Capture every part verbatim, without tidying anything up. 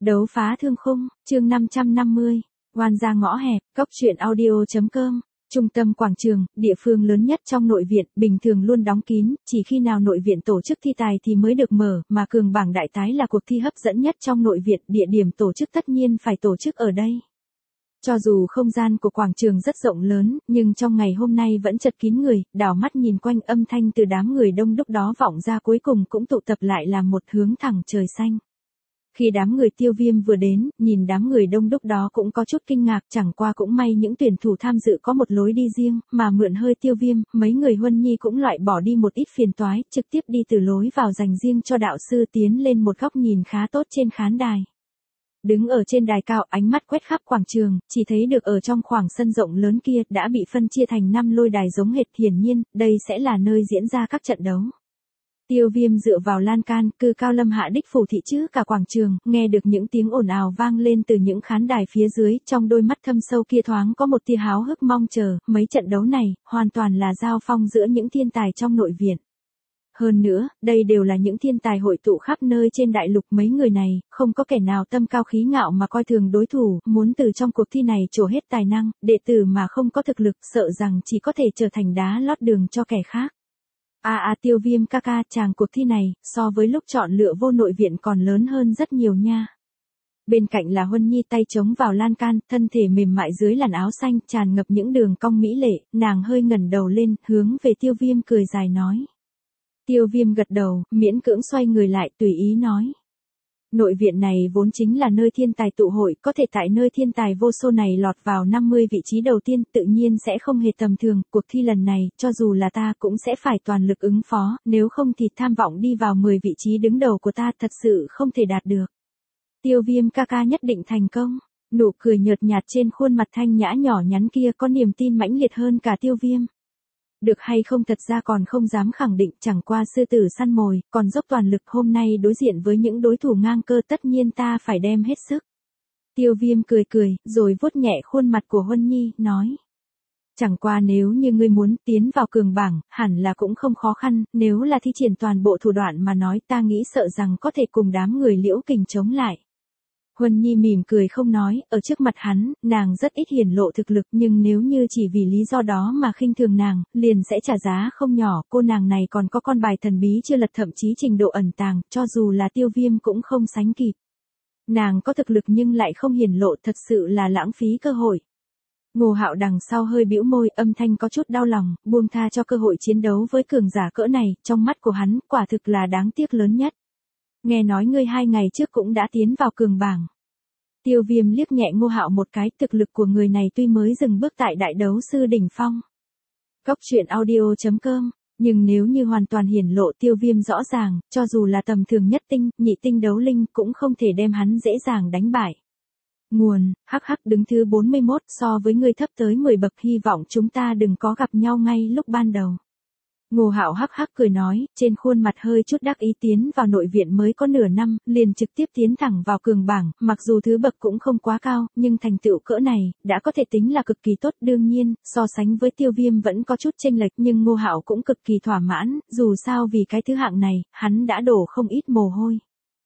Đấu phá thương khung, chương năm trăm năm mươi, oan gia ngõ hẹp, cốc truyện audio.com. Trung tâm quảng trường, địa phương lớn nhất trong nội viện, bình thường luôn đóng kín, chỉ khi nào nội viện tổ chức thi tài thì mới được mở, mà cường bảng đại tái là cuộc thi hấp dẫn nhất trong nội viện, địa điểm tổ chức tất nhiên phải tổ chức ở đây. Cho dù không gian của quảng trường rất rộng lớn, nhưng trong ngày hôm nay vẫn chật kín người, đảo mắt nhìn quanh âm thanh từ đám người đông đúc đó vọng ra cuối cùng cũng tụ tập lại làm một hướng thẳng trời xanh. Khi đám người Tiêu Viêm vừa đến, nhìn đám người đông đúc đó cũng có chút kinh ngạc, chẳng qua cũng may những tuyển thủ tham dự có một lối đi riêng, mà mượn hơi Tiêu Viêm, mấy người Huân Nhi cũng loại bỏ đi một ít phiền toái, trực tiếp đi từ lối vào dành riêng cho đạo sư tiến lên một góc nhìn khá tốt trên khán đài. Đứng ở trên đài cao, ánh mắt quét khắp quảng trường, chỉ thấy được ở trong khoảng sân rộng lớn kia đã bị phân chia thành năm lôi đài giống hệt, hiển nhiên, đây sẽ là nơi diễn ra các trận đấu. Tiêu Viêm dựa vào lan can, cư cao lâm hạ đích phủ thị chứ cả quảng trường, nghe được những tiếng ồn ào vang lên từ những khán đài phía dưới, trong đôi mắt thâm sâu kia thoáng có một tia háo hức mong chờ, mấy trận đấu này, hoàn toàn là giao phong giữa những thiên tài trong nội viện. Hơn nữa, đây đều là những thiên tài hội tụ khắp nơi trên đại lục, mấy người này, không có kẻ nào tâm cao khí ngạo mà coi thường đối thủ, muốn từ trong cuộc thi này trổ hết tài năng, đệ tử mà không có thực lực, sợ rằng chỉ có thể trở thành đá lót đường cho kẻ khác. À à Tiêu Viêm ca ca, chàng cuộc thi này, so với lúc chọn lựa vô nội viện còn lớn hơn rất nhiều nha. Bên cạnh là Huân Nhi tay chống vào lan can, thân thể mềm mại dưới làn áo xanh, tràn ngập những đường cong mỹ lệ, nàng hơi ngẩng đầu lên, hướng về Tiêu Viêm cười dài nói. Tiêu Viêm gật đầu, miễn cưỡng xoay người lại, tùy ý nói. Nội viện này vốn chính là nơi thiên tài tụ hội, có thể tại nơi thiên tài vô số này lọt vào năm mươi vị trí đầu tiên, tự nhiên sẽ không hề tầm thường, cuộc thi lần này, cho dù là ta cũng sẽ phải toàn lực ứng phó, nếu không thì tham vọng đi vào mười vị trí đứng đầu của ta thật sự không thể đạt được. Tiêu Viêm ca ca nhất định thành công, nụ cười nhợt nhạt trên khuôn mặt thanh nhã nhỏ nhắn kia có niềm tin mãnh liệt hơn cả Tiêu Viêm. Được hay không thật ra còn không dám khẳng định, chẳng qua sư tử săn mồi, còn dốc toàn lực, hôm nay đối diện với những đối thủ ngang cơ tất nhiên ta phải đem hết sức. Tiêu Viêm cười cười, rồi vuốt nhẹ khuôn mặt của Huân Nhi, nói. Chẳng qua nếu như ngươi muốn tiến vào cường bảng, hẳn là cũng không khó khăn, nếu là thi triển toàn bộ thủ đoạn mà nói ta nghĩ sợ rằng có thể cùng đám người Liễu Kình chống lại. Huân Nhi mỉm cười không nói, ở trước mặt hắn, nàng rất ít hiển lộ thực lực, nhưng nếu như chỉ vì lý do đó mà khinh thường nàng, liền sẽ trả giá không nhỏ, cô nàng này còn có con bài thần bí chưa lật, thậm chí trình độ ẩn tàng, cho dù là Tiêu Viêm cũng không sánh kịp. Nàng có thực lực nhưng lại không hiển lộ, thật sự là lãng phí cơ hội. Ngô Hạo đằng sau hơi bĩu môi, âm thanh có chút đau lòng, buông tha cho cơ hội chiến đấu với cường giả cỡ này, trong mắt của hắn, quả thực là đáng tiếc lớn nhất. Nghe nói ngươi hai ngày trước cũng đã tiến vào cường bảng. Tiêu Viêm liếc nhẹ Ngô Hạo một cái, thực lực của người này tuy mới dừng bước tại đại đấu sư đỉnh phong. Cốc truyện audio.com, nhưng nếu như hoàn toàn hiển lộ Tiêu Viêm rõ ràng, cho dù là tầm thường nhất tinh, nhị tinh đấu linh cũng không thể đem hắn dễ dàng đánh bại. Nguồn, hắc hắc đứng thứ bốn mươi mốt, so với ngươi thấp tới mười bậc, hy vọng chúng ta đừng có gặp nhau ngay lúc ban đầu. Ngô Hạo hắc hắc cười nói, trên khuôn mặt hơi chút đắc ý, tiến vào nội viện mới có nửa năm, liền trực tiếp tiến thẳng vào cường bảng, mặc dù thứ bậc cũng không quá cao, nhưng thành tựu cỡ này, đã có thể tính là cực kỳ tốt, đương nhiên, so sánh với Tiêu Viêm vẫn có chút chênh lệch, nhưng Ngô Hạo cũng cực kỳ thỏa mãn, dù sao vì cái thứ hạng này, hắn đã đổ không ít mồ hôi.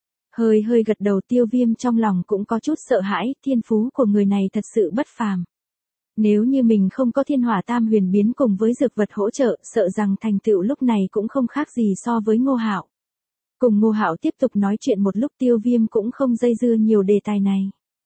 Hơi hơi gật đầu, Tiêu Viêm trong lòng cũng có chút sợ hãi, thiên phú của người này thật sự bất phàm. Nếu như mình không có thiên hỏa tam huyền biến cùng với dược vật hỗ trợ, sợ rằng thành tựu lúc này cũng không khác gì so với Ngô Hạo. Cùng Ngô Hạo tiếp tục nói chuyện một lúc, Tiêu Viêm cũng không dây dưa nhiều đề tài này.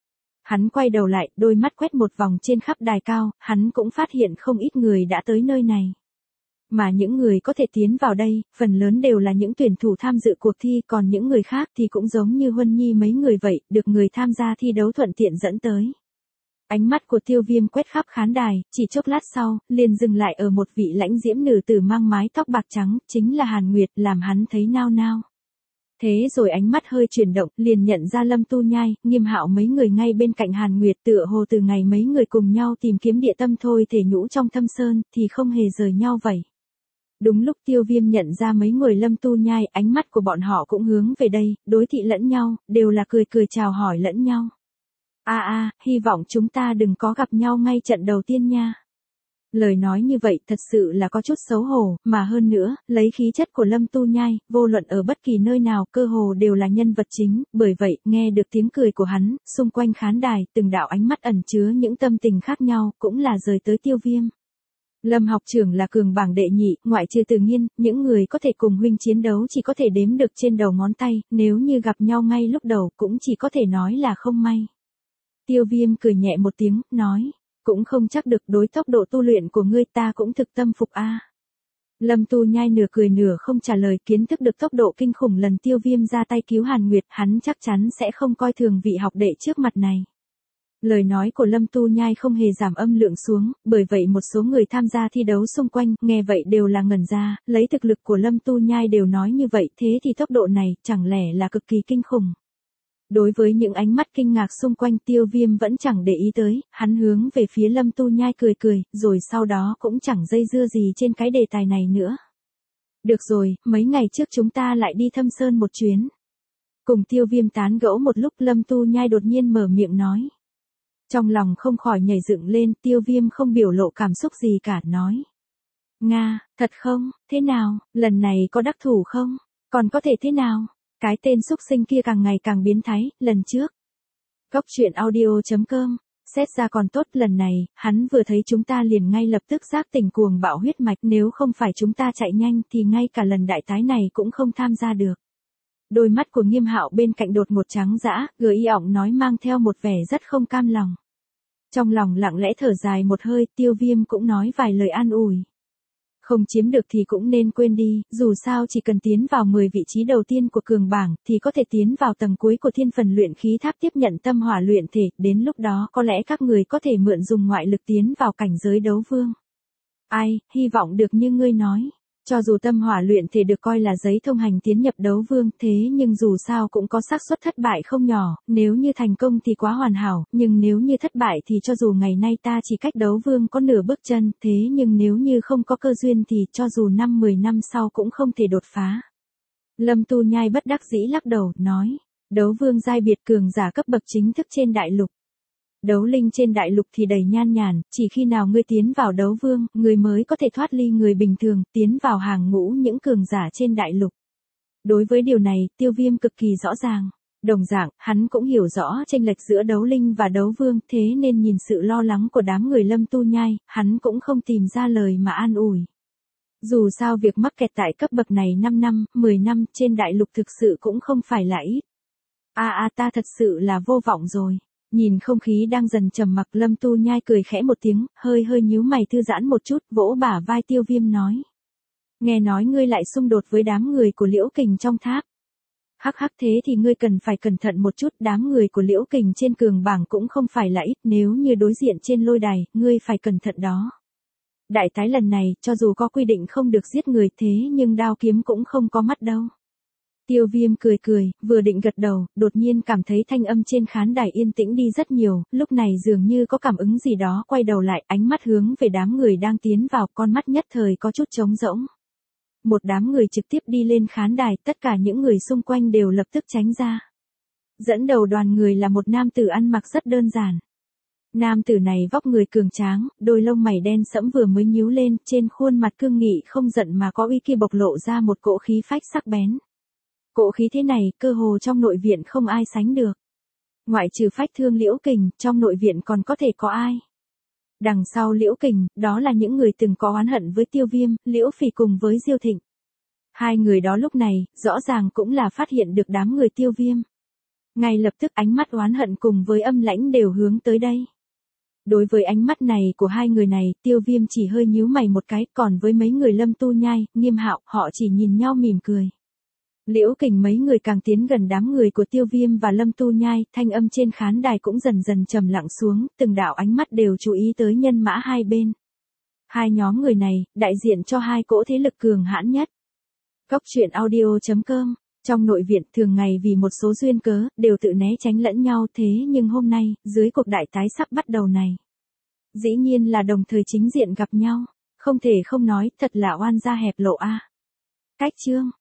Hắn quay đầu lại, đôi mắt quét một vòng trên khắp đài cao, hắn cũng phát hiện không ít người đã tới nơi này. Mà những người có thể tiến vào đây, phần lớn đều là những tuyển thủ tham dự cuộc thi, còn những người khác thì cũng giống như Huân Nhi mấy người vậy, được người tham gia thi đấu thuận tiện dẫn tới. Ánh mắt của Tiêu Viêm quét khắp khán đài, chỉ chốc lát sau, liền dừng lại ở một vị lãnh diễm nữ tử mang mái tóc bạc trắng, chính là Hàn Nguyệt, làm hắn thấy nao nao. Thế rồi ánh mắt hơi chuyển động, liền nhận ra Lâm Tu Nhai, Nghiêm Hạo mấy người ngay bên cạnh Hàn Nguyệt, tựa hồ từ ngày mấy người cùng nhau tìm kiếm địa tâm thôi thể nhũ trong thâm sơn, thì không hề rời nhau vậy. Đúng lúc Tiêu Viêm nhận ra mấy người Lâm Tu Nhai, ánh mắt của bọn họ cũng hướng về đây, đối thị lẫn nhau, đều là cười cười chào hỏi lẫn nhau. A a, hy vọng chúng ta đừng có gặp nhau ngay trận đầu tiên nha. Lời nói như vậy thật sự là có chút xấu hổ, mà hơn nữa, lấy khí chất của Lâm Tu Nhai, vô luận ở bất kỳ nơi nào cơ hồ đều là nhân vật chính, bởi vậy, nghe được tiếng cười của hắn, xung quanh khán đài, từng đạo ánh mắt ẩn chứa những tâm tình khác nhau, cũng là rời tới Tiêu Viêm. Lâm học trưởng là cường bảng đệ nhị, ngoại trừ Từ Nghiên, những người có thể cùng huynh chiến đấu chỉ có thể đếm được trên đầu ngón tay, nếu như gặp nhau ngay lúc đầu cũng chỉ có thể nói là không may. Tiêu Viêm cười nhẹ một tiếng, nói, cũng không chắc được, đối tốc độ tu luyện của ngươi ta cũng thực tâm phục a. Lâm Tu Nhai nửa cười nửa không trả lời, kiến thức được tốc độ kinh khủng lần Tiêu Viêm ra tay cứu Hàn Nguyệt, hắn chắc chắn sẽ không coi thường vị học đệ trước mặt này. Lời nói của Lâm Tu Nhai không hề giảm âm lượng xuống, bởi vậy một số người tham gia thi đấu xung quanh, nghe vậy đều là ngẩn ra, lấy thực lực của Lâm Tu Nhai đều nói như vậy, thế thì tốc độ này, chẳng lẽ là cực kỳ kinh khủng. Đối với những ánh mắt kinh ngạc xung quanh, Tiêu Viêm vẫn chẳng để ý tới, hắn hướng về phía Lâm Tu Nhai cười cười, rồi sau đó cũng chẳng dây dưa gì trên cái đề tài này nữa. Được rồi, mấy ngày trước chúng ta lại đi Thâm Sơn một chuyến. Cùng Tiêu Viêm tán gẫu một lúc, Lâm Tu Nhai đột nhiên mở miệng nói. Trong lòng không khỏi nhảy dựng lên, Tiêu Viêm không biểu lộ cảm xúc gì cả, nói. Nga, thật không, thế nào, lần này có đắc thủ không, còn có thể thế nào? Cái tên xúc sinh kia càng ngày càng biến thái, lần trước. Cốc truyện audio chấm com, xét ra còn tốt, lần này, hắn vừa thấy chúng ta liền ngay lập tức giác tỉnh cuồng bạo huyết mạch, nếu không phải chúng ta chạy nhanh thì ngay cả lần đại tái này cũng không tham gia được. Đôi mắt của Nghiêm Hạo bên cạnh đột ngột trắng dã, gợi y ọng nói mang theo một vẻ rất không cam lòng. Trong lòng lặng lẽ thở dài một hơi, Tiêu Viêm cũng nói vài lời an ủi. Không chiếm được thì cũng nên quên đi, dù sao chỉ cần tiến vào mười vị trí đầu tiên của cường bảng, thì có thể tiến vào tầng cuối của thiên phần luyện khí tháp tiếp nhận tâm hỏa luyện thể, đến lúc đó có lẽ các người có thể mượn dùng ngoại lực tiến vào cảnh giới đấu vương. Ai, hy vọng được như ngươi nói. Cho dù tâm hỏa luyện thể được coi là giấy thông hành tiến nhập đấu vương, thế nhưng dù sao cũng có xác suất thất bại không nhỏ, nếu như thành công thì quá hoàn hảo, nhưng nếu như thất bại thì cho dù ngày nay ta chỉ cách đấu vương có nửa bước chân, thế nhưng nếu như không có cơ duyên thì cho dù năm mười năm sau cũng không thể đột phá. Lâm Tu Nhai bất đắc dĩ lắc đầu, nói, đấu vương giai biệt cường giả cấp bậc chính thức trên đại lục. Đấu linh trên đại lục thì đầy nhan nhản, chỉ khi nào ngươi tiến vào đấu vương, ngươi mới có thể thoát ly người bình thường, tiến vào hàng ngũ những cường giả trên đại lục. Đối với điều này, Tiêu Viêm cực kỳ rõ ràng. Đồng dạng, hắn cũng hiểu rõ chênh lệch giữa đấu linh và đấu vương, thế nên nhìn sự lo lắng của đám người Lâm Tu Nhai, hắn cũng không tìm ra lời mà an ủi. Dù sao việc mắc kẹt tại cấp bậc này năm năm, mười năm trên đại lục thực sự cũng không phải là ít. A a ta thật sự là vô vọng rồi. Nhìn không khí đang dần trầm mặc, Lâm Tu Nhai cười khẽ một tiếng, hơi hơi nhíu mày thư giãn một chút, vỗ bả vai Tiêu Viêm nói. Nghe nói ngươi lại xung đột với đám người của Liễu Kình trong tháp. Hắc hắc, thế thì ngươi cần phải cẩn thận một chút, đám người của Liễu Kình trên cường bảng cũng không phải là ít, nếu như đối diện trên lôi đài, ngươi phải cẩn thận đó. Đại tái lần này, cho dù có quy định không được giết người, thế nhưng đao kiếm cũng không có mắt đâu. Tiêu Viêm cười cười, vừa định gật đầu, đột nhiên cảm thấy thanh âm trên khán đài yên tĩnh đi rất nhiều, lúc này dường như có cảm ứng gì đó, quay đầu lại, ánh mắt hướng về đám người đang tiến vào, con mắt nhất thời có chút trống rỗng. Một đám người trực tiếp đi lên khán đài, tất cả những người xung quanh đều lập tức tránh ra. Dẫn đầu đoàn người là một nam tử ăn mặc rất đơn giản. Nam tử này vóc người cường tráng, đôi lông mày đen sẫm vừa mới nhíu lên, trên khuôn mặt cương nghị không giận mà có uy kia bộc lộ ra một cỗ khí phách sắc bén. Cỗ khí thế này, cơ hồ trong nội viện không ai sánh được. Ngoại trừ Phách Thương Liễu Kình, trong nội viện còn có thể có ai? Đằng sau Liễu Kình, đó là những người từng có oán hận với Tiêu Viêm, Liễu Phỉ cùng với Diêu Thịnh. Hai người đó lúc này, rõ ràng cũng là phát hiện được đám người Tiêu Viêm. Ngay lập tức ánh mắt oán hận cùng với âm lãnh đều hướng tới đây. Đối với ánh mắt này của hai người này, Tiêu Viêm chỉ hơi nhíu mày một cái, còn với mấy người Lâm Tu Nhai, Nghiêm Hạo, họ chỉ nhìn nhau mỉm cười. Liễu Kình mấy người càng tiến gần đám người của Tiêu Viêm và Lâm Tu Nhai, thanh âm trên khán đài cũng dần dần trầm lặng xuống, từng đạo ánh mắt đều chú ý tới nhân mã hai bên. Hai nhóm người này, đại diện cho hai cỗ thế lực cường hãn nhất. Cốc truyện audio chấm com, trong nội viện thường ngày vì một số duyên cớ, đều tự né tránh lẫn nhau, thế nhưng hôm nay, dưới cuộc đại tái sắp bắt đầu này. Dĩ nhiên là đồng thời chính diện gặp nhau, không thể không nói, thật là oan gia hẹp lộ a. Cách chương